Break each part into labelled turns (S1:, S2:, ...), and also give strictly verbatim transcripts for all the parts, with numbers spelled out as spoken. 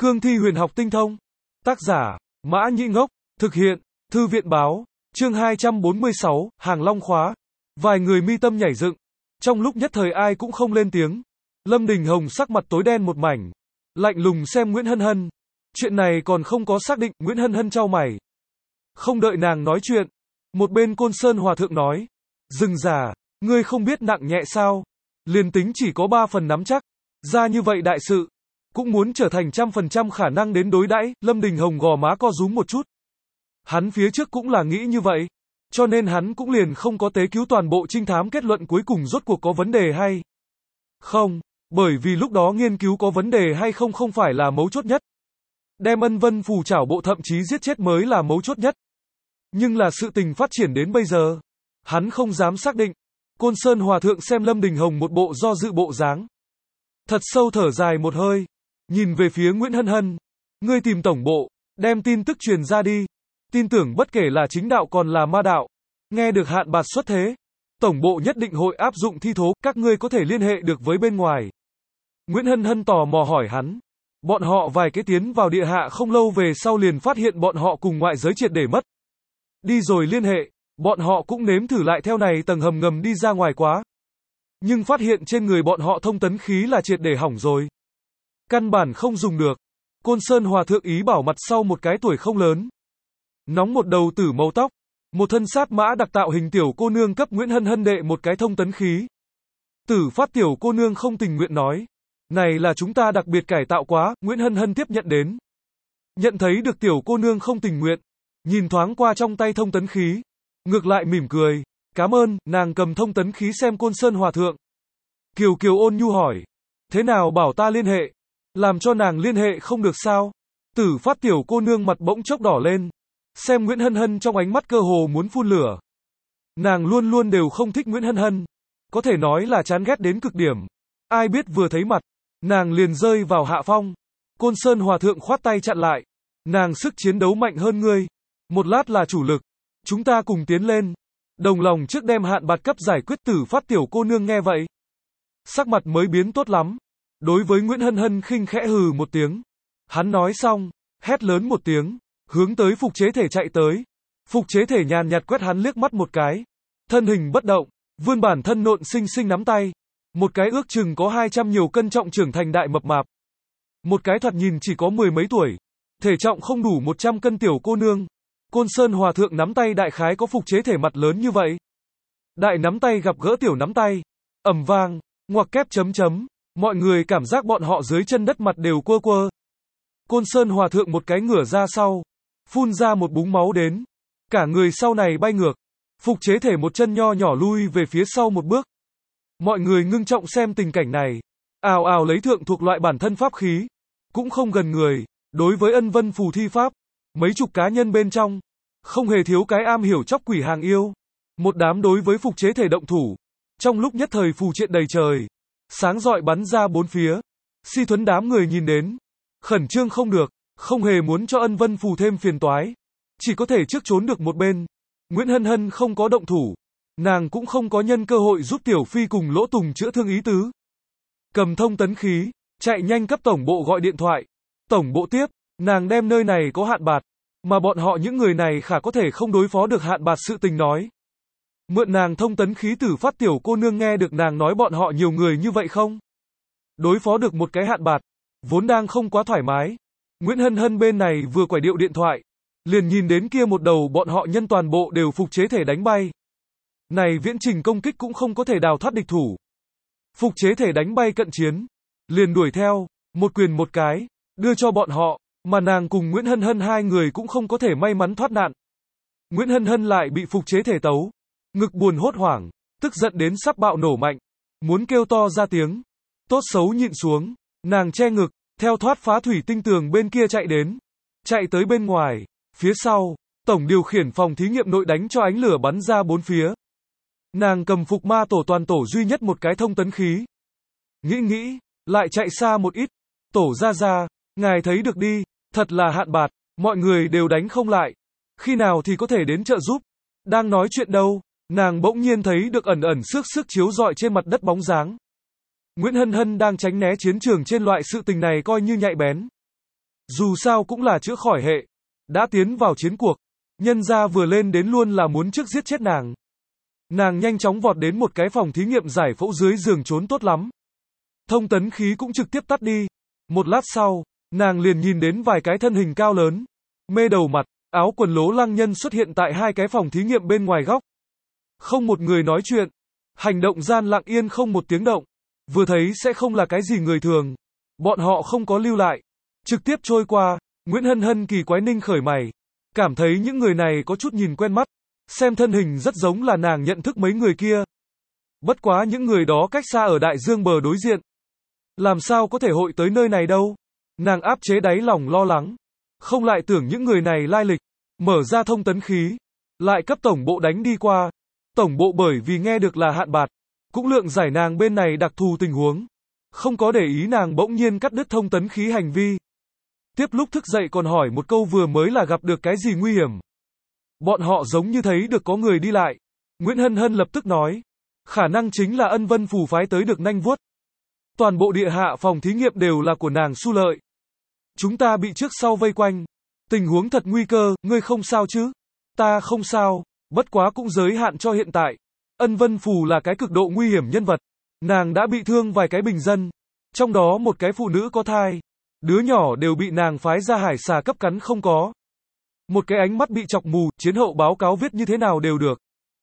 S1: Cương thi huyền học tinh thông. Tác giả, Mã Nhĩ Ngốc. Thực hiện, Thư viện báo. Chương hai trăm bốn mươi sáu, Hàng Long khóa. Vài người mi tâm nhảy dựng. Trong lúc nhất thời ai cũng không lên tiếng. Lâm Đình Hồng sắc mặt tối đen một mảnh. Lạnh lùng xem Nguyễn Hân Hân. Chuyện này còn không có xác định, Nguyễn Hân Hân chau mày. Không đợi nàng nói chuyện. Một bên Côn Sơn Hòa Thượng nói. Dừng già, ngươi không biết nặng nhẹ sao? Liền tính chỉ có ba phần nắm chắc. Ra như vậy đại sự. Cũng muốn trở thành trăm phần trăm khả năng đến đối đãi. Lâm Đình Hồng gò má co rúm một chút. Hắn phía trước cũng là nghĩ như vậy. Cho nên hắn cũng liền không có tế cứu toàn bộ trinh thám kết luận cuối cùng rốt cuộc có vấn đề hay không. Bởi vì lúc đó nghiên cứu có vấn đề hay không không phải là mấu chốt nhất. Đem Ân Vân Phù trảo bộ thậm chí giết chết mới là mấu chốt nhất. Nhưng là sự tình phát triển đến bây giờ. Hắn không dám xác định. Côn Sơn Hòa Thượng xem Lâm Đình Hồng một bộ do dự bộ dáng. Thật sâu thở dài một hơi. Nhìn về phía Nguyễn Hân Hân. Ngươi tìm tổng bộ, đem tin tức truyền ra đi. Tin tưởng bất kể là chính đạo còn là ma đạo. Nghe được Hạn Bạt xuất thế. Tổng bộ nhất định hội áp dụng thi thố, các ngươi có thể liên hệ được với bên ngoài. Nguyễn Hân Hân tò mò hỏi hắn. Bọn họ vài cái tiến vào địa hạ không lâu về sau liền phát hiện bọn họ cùng ngoại giới triệt để mất. Đi rồi liên hệ, bọn họ cũng nếm thử lại theo này tầng hầm ngầm đi ra ngoài quá. Nhưng phát hiện trên người bọn họ thông tấn khí là triệt để hỏng rồi. Căn bản không dùng được. Côn Sơn Hòa Thượng ý bảo mặt sau một cái tuổi không lớn. Nóng một đầu tử màu tóc. Một thân sát mã đặc tạo hình tiểu cô nương cấp Nguyễn Hân Hân đệ một cái thông tấn khí. Tử phát tiểu cô nương không tình nguyện nói. Này là chúng ta đặc biệt cải tạo quá, Nguyễn Hân Hân tiếp nhận đến. Nhận thấy được tiểu cô nương không tình nguyện. Nhìn thoáng qua trong tay thông tấn khí. Ngược lại mỉm cười. Cảm ơn, nàng cầm thông tấn khí xem Côn Sơn Hòa Thượng. Kiều Kiều ôn nhu hỏi. Thế nào bảo ta liên hệ? Làm cho nàng liên hệ không được sao? Tử phát tiểu cô nương mặt bỗng chốc đỏ lên. Xem Nguyễn Hân Hân trong ánh mắt cơ hồ muốn phun lửa. Nàng luôn luôn đều không thích Nguyễn Hân Hân. Có thể nói là chán ghét đến cực điểm. Ai biết vừa thấy mặt, nàng liền rơi vào hạ phong. Côn Sơn Hòa Thượng khoát tay chặn lại. Nàng sức chiến đấu mạnh hơn ngươi. Một lát là chủ lực. Chúng ta cùng tiến lên. Đồng lòng trước đem Hạn Bạt cấp giải quyết. Tử phát tiểu cô nương nghe vậy. Sắc mặt mới biến tốt lắm. Đối với Nguyễn Hân Hân khinh khẽ hừ một tiếng. Hắn nói xong, hét lớn một tiếng. Hướng tới phục chế thể chạy tới. Phục chế thể nhàn nhạt quét hắn liếc mắt một cái. Thân hình bất động. Vươn bản thân nộn xinh xinh nắm tay. Một cái ước chừng có hai trăm nhiều cân trọng trưởng thành đại mập mạp. Một cái thoạt nhìn chỉ có mười mấy tuổi. Thể trọng không đủ một trăm cân tiểu cô nương. Côn Sơn Hòa Thượng nắm tay đại khái có phục chế thể mặt lớn như vậy. Đại nắm tay gặp gỡ tiểu nắm tay. Ầm vang, ngoặc kép chấm chấm. Mọi người cảm giác bọn họ dưới chân đất mặt đều quơ quơ. Côn Sơn Hòa Thượng một cái ngửa ra sau. Phun ra một búng máu đến. Cả người sau này bay ngược. Phục chế thể một chân nho nhỏ lui về phía sau một bước. Mọi người ngưng trọng xem tình cảnh này. Ào ào lấy thượng thuộc loại bản thân pháp khí. Cũng không gần người. Đối với Ân Vân Phù thi pháp. Mấy chục cá nhân bên trong. Không hề thiếu cái am hiểu chóc quỷ hàng yêu. Một đám đối với phục chế thể động thủ. Trong lúc nhất thời phù triện đầy trời. Sáng rọi bắn ra bốn phía. Si thuấn đám người nhìn đến. Khẩn trương không được. Không hề muốn cho Ân Vân Phù thêm phiền toái. Chỉ có thể trước trốn được một bên. Nguyễn Hân Hân không có động thủ. Nàng cũng không có nhân cơ hội giúp Tiểu Phi cùng Lỗ Tùng chữa thương ý tứ. Cầm thông tấn khí. Chạy nhanh cấp tổng bộ gọi điện thoại. Tổng bộ tiếp. Nàng đem nơi này có Hạn Bạt. Mà bọn họ những người này khả có thể không đối phó được Hạn Bạt sự tình nói. Mượn nàng thông tấn khí. Tử phát tiểu cô nương nghe được nàng nói bọn họ nhiều người như vậy không? Đối phó được một cái Hạn Bạt. Vốn đang không quá thoải mái. Nguyễn Hân Hân bên này vừa quải điệu điện thoại. Liền nhìn đến kia một đầu bọn họ nhân toàn bộ đều phục chế thể đánh bay. Này viễn trình công kích cũng không có thể đào thoát địch thủ. Phục chế thể đánh bay cận chiến. Liền đuổi theo. Một quyền một cái. Đưa cho bọn họ. Mà nàng cùng Nguyễn Hân Hân hai người cũng không có thể may mắn thoát nạn. Nguyễn Hân Hân lại bị phục chế thể tấu. Ngực buồn hốt hoảng. Tức giận đến sắp bạo nổ mạnh. Muốn kêu to ra tiếng. Tốt xấu nhịn xuống. Nàng che ngực. Theo thoát phá thủy tinh tường bên kia chạy đến. Chạy tới bên ngoài. Phía sau. Tổng điều khiển phòng thí nghiệm nội đánh cho ánh lửa bắn ra bốn phía. Nàng cầm phục ma tổ toàn tổ duy nhất một cái thông tấn khí. Nghĩ nghĩ. Lại chạy xa một ít. Tổ ra ra. Ngài thấy được đi. Thật là Hạn Bạt. Mọi người đều đánh không lại. Khi nào thì có thể đến trợ giúp. Đang nói chuyện đâu. Nàng bỗng nhiên thấy được ẩn ẩn sức sức chiếu rọi trên mặt đất bóng dáng. Nguyễn Hân Hân đang tránh né chiến trường trên loại sự tình này coi như nhạy bén. Dù sao cũng là chữa khỏi hệ. Đã tiến vào chiến cuộc. Nhân gia vừa lên đến luôn là muốn trước giết chết nàng. Nàng nhanh chóng vọt đến một cái phòng thí nghiệm giải phẫu dưới giường trốn tốt lắm. Thông tấn khí cũng trực tiếp tắt đi. Một lát sau, nàng liền nhìn đến vài cái thân hình cao lớn, mê đầu mặt, áo quần lố lăng nhân xuất hiện tại hai cái phòng thí nghiệm bên ngoài góc. Không một người nói chuyện. Hành động gian lặng yên không một tiếng động. Vừa thấy sẽ không là cái gì người thường. Bọn họ không có lưu lại. Trực tiếp trôi qua. Nguyễn Hân Hân kỳ quái ninh khởi mày. Cảm thấy những người này có chút nhìn quen mắt. Xem thân hình rất giống là nàng nhận thức mấy người kia. Bất quá những người đó cách xa ở đại dương bờ đối diện. Làm sao có thể hội tới nơi này đâu. Nàng áp chế đáy lòng lo lắng. Không lại tưởng những người này lai lịch. Mở ra thông tấn khí. Lại cấp tổng bộ đánh đi qua. Tổng bộ bởi vì nghe được là Hạn Bạt. Cũng lượng giải nàng bên này đặc thù tình huống. Không có để ý nàng bỗng nhiên cắt đứt thông tấn khí hành vi. Tiếp lúc thức dậy còn hỏi một câu vừa mới là gặp được cái gì nguy hiểm. Bọn họ giống như thấy được có người đi lại. Nguyễn Hân Hân lập tức nói. Khả năng chính là Ân Vân Phù phái tới được nanh vuốt. Toàn bộ địa hạ phòng thí nghiệm đều là của nàng Su Lợi. Chúng ta bị trước sau vây quanh. Tình huống thật nguy cơ, ngươi không sao chứ? Ta không sao, bất quá cũng giới hạn cho hiện tại. Ân Vân Phù là cái cực độ nguy hiểm nhân vật. Nàng đã bị thương vài cái bình dân. Trong đó một cái phụ nữ có thai. Đứa nhỏ đều bị nàng phái ra hải xà cấp cắn không có. Một cái ánh mắt bị chọc mù, chiến hậu báo cáo viết như thế nào đều được.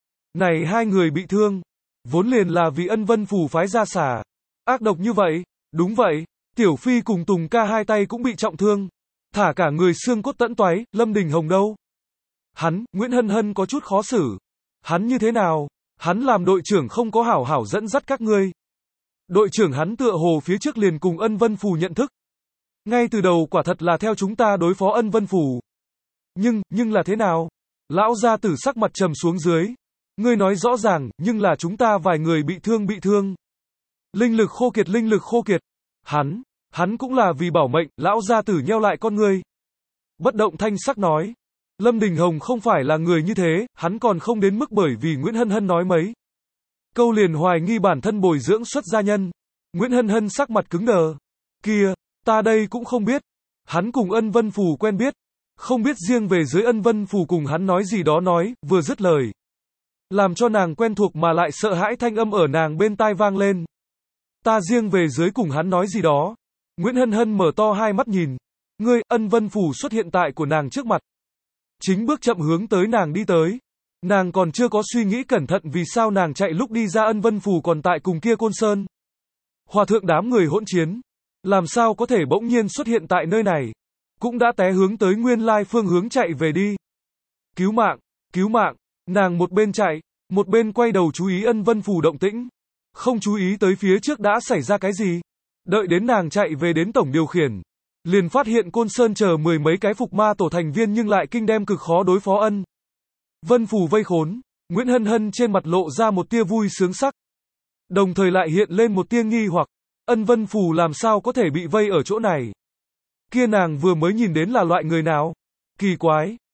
S1: Này hai người bị thương. Vốn liền là vì Ân Vân Phù phái ra xà. Ác độc như vậy. Đúng vậy. Tiểu Phi cùng Tùng ca hai tay cũng bị trọng thương. Thả cả người xương cốt tẫn toái, Lâm Đình Hồng đâu? Hắn, Nguyễn Hân Hân có chút khó xử. Hắn như thế nào? Hắn làm đội trưởng không có hảo hảo dẫn dắt các ngươi. Đội trưởng hắn tựa hồ phía trước liền cùng Ân Vân Phù nhận thức. Ngay từ đầu quả thật là theo chúng ta đối phó Ân Vân Phù. Nhưng, nhưng là thế nào? Lão gia tử sắc mặt trầm xuống dưới. Ngươi nói rõ ràng, nhưng là chúng ta vài người bị thương bị thương. Linh lực khô kiệt linh lực khô kiệt. Hắn, hắn cũng là vì bảo mệnh, lão gia tử nheo lại con ngươi. Bất động thanh sắc nói. Lâm Đình Hồng không phải là người như thế, hắn còn không đến mức bởi vì Nguyễn Hân Hân nói mấy câu liền hoài nghi bản thân bồi dưỡng xuất gia nhân. Nguyễn Hân Hân sắc mặt cứng đờ. Kia, ta đây cũng không biết. Hắn cùng Ân Vân Phù quen biết. Không biết riêng về dưới Ân Vân Phù cùng hắn nói gì đó nói, vừa dứt lời. Làm cho nàng quen thuộc mà lại sợ hãi thanh âm ở nàng bên tai vang lên. Ta riêng về dưới cùng hắn nói gì đó. Nguyễn Hân Hân mở to hai mắt nhìn. Ngươi, Ân Vân Phù xuất hiện tại của nàng trước mặt. Chính bước chậm hướng tới nàng đi tới. Nàng còn chưa có suy nghĩ cẩn thận vì sao nàng chạy lúc đi ra Ân Vân Phù còn tại cùng kia Côn Sơn. Hòa thượng đám người hỗn chiến. Làm sao có thể bỗng nhiên xuất hiện tại nơi này. Cũng đã té hướng tới nguyên lai phương hướng chạy về đi. Cứu mạng, cứu mạng. Nàng một bên chạy, một bên quay đầu chú ý Ân Vân Phù động tĩnh. Không chú ý tới phía trước đã xảy ra cái gì. Đợi đến nàng chạy về đến tổng điều khiển. Liền phát hiện Côn Sơn chờ mười mấy cái phục ma tổ thành viên nhưng lại kinh đem cực khó đối phó Ân Vân Phù vây khốn. Nguyễn Hân Hân trên mặt lộ ra một tia vui sướng sắc. Đồng thời lại hiện lên một tia nghi hoặc. Ân Vân Phù làm sao có thể bị vây ở chỗ này? Kia nàng vừa mới nhìn đến là loại người nào? Kỳ quái.